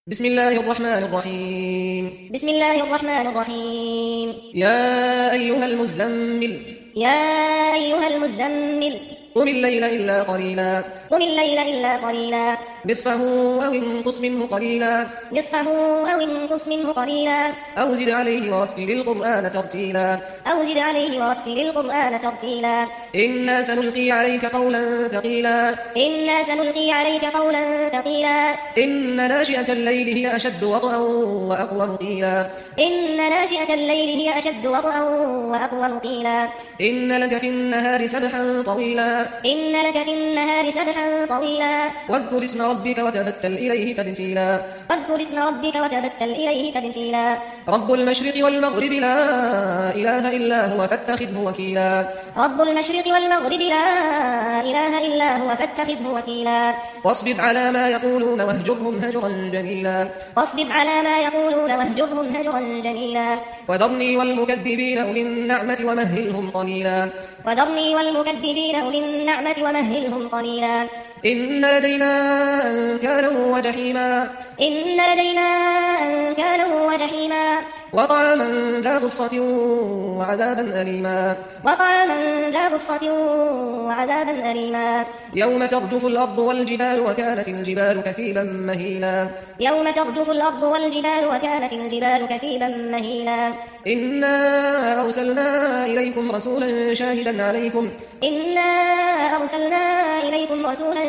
بسم الله الرحمن الرحيم. بسم الله الرحمن الرحيم. يا أيها المزمل يا أيها المزمل قم الليل إلا قليلا قم الليل إلا قليلا نصفه أو انقص منه قليلا نصفه أو انقص منه قليلا أو زد عليه ورتل القرآن ترتيلا أو زد عليه ورتل القرآن ترتيلا إنا سنلقي عليك قولا ثقيلا إنا سنلقي عليك قولا ثقيلا إن ناشئة الليل هي أشد وطئا وأقوم قيلا إن ناشئة الليل هي أشد وطئا وأقوم قيلا إن لك في النهار سبحا طويلا إن لك في النهار سبحا طويلا واذكر اسم ربك وتبتل إليه تبتيلا واذكر اسم ربك وتبتل إليه تبتيلا رب المشرق والمغرب لا إله إلا هو فاتخذه وكيلا رب المشرق والمغرب لا إله إلا هو فاتخذه وكيلا واصبر على ما يقولون واهجرهم هجرا جميلا واصبر على ما يقولون واهجرهم هجرا جميلا وذرني والمكذبين أولي النعمة ومهلهم قليلا وذرني والمكذبين أولي النعمة ومهلهم قليلا إن لدينا أنكالا وجحيما إن لدينا أنكالا وجحيما وطعاما ذا غصة وعذابا أليما وطعاما ذا غصة وعذابا أليما يوم ترجف الأرض والجبال وكانت الجبال كثيبا مهيلا يوم ترجف الأرض والجبال وكانت الجبال كثيبا مهيلا إنا أرسلنا إليكم رسولا شاهدا عليكم إنا أرسلنا إليكم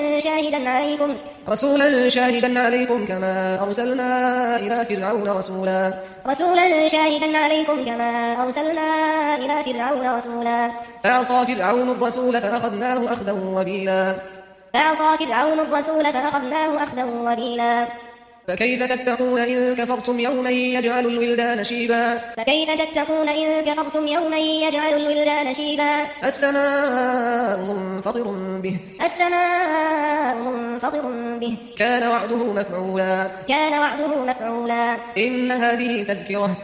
رسولا شاهدا عليكم كما أرسلنا إلى فرعون رسولا فعصى فرعون الرسول فأخذناه أخذا وبيلا فكيف تتقون إن كفرتم يوما يجعل الولدان شيبا السماء منفطر به كان وعده مفعولا إن هذه تذكرة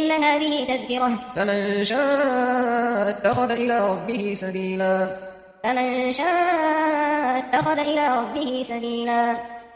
فمن شاء اتخذ إلى ربه سبيلا